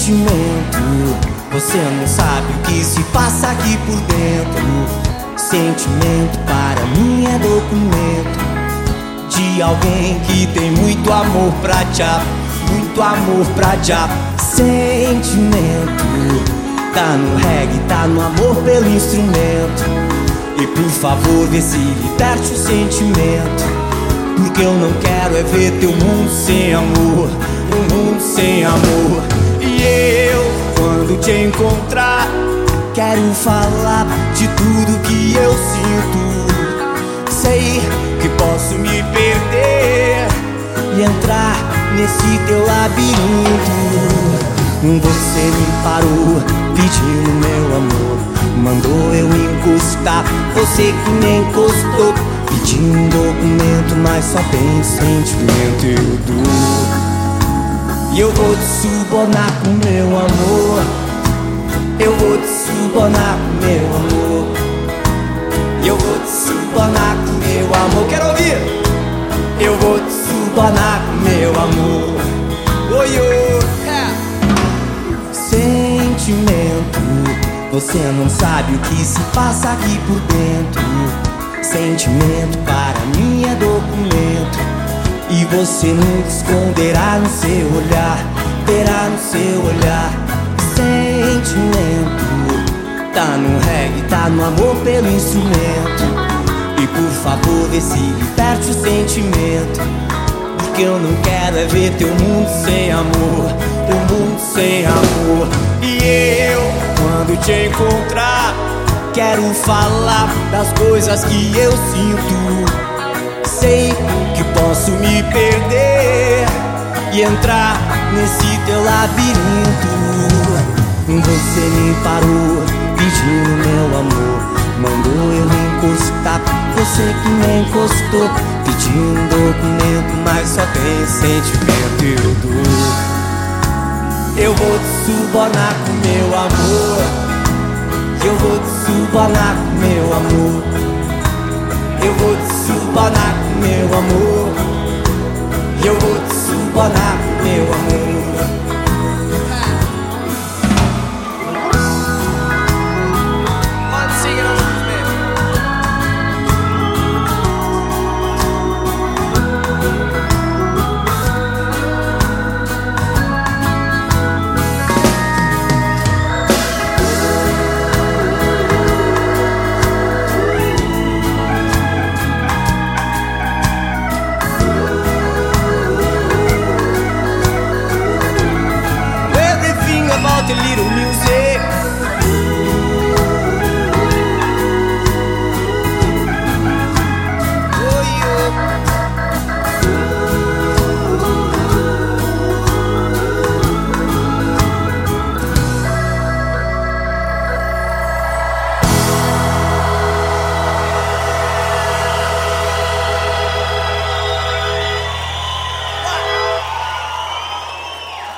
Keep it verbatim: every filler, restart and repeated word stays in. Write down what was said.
sentimento. Você não sabe o que se passa aqui por dentro. Sentimento para mim é documento de alguém que tem muito amor pra já, muito amor pra já. Sentimento tá no reggae, tá no amor pelo instrumento. E por favor vê se liberte o sentimento, porque eu não quero é ver teu mundo sem amor, um mundo sem amor. E eu, quando te encontrar, quero falar de tudo que eu sinto. Sei que posso me perder e entrar nesse teu labirinto. Você me parou pedindo meu amor, mandou eu encostar, você que me encostou. Pedindo um documento, mas só tem sentimento. Eu dou, e eu vou te subornar com meu amor. Eu vou te subornar com meu amor. Eu vou te subornar com meu amor. Quero ouvir! Eu vou te subornar com meu amor. Oi, oi, é. Sentimento, você não sabe o que se passa aqui por dentro. Sentimento para mim é documento, e você nunca esconderá no seu olhar, terá no seu olhar. Sentimento tá no reggae, tá no amor pelo instrumento. E por favor vê se liberte o sentimento, porque eu não quero é ver teu mundo sem amor, teu mundo sem amor. E eu, quando te encontrar, quero falar das coisas que eu sinto. Sei que posso me perder e entrar nesse teu labirinto. Você me parou pedindo meu amor, mandou eu encostar, você que me encostou. Pedindo um documento, mas só tem sentimento. Eu dou, eu vou te subornar com meu amor. Eu vou te subornar com meu amor. Eu vou te subornar com meu amor. Eu vou te subornar com meu amor.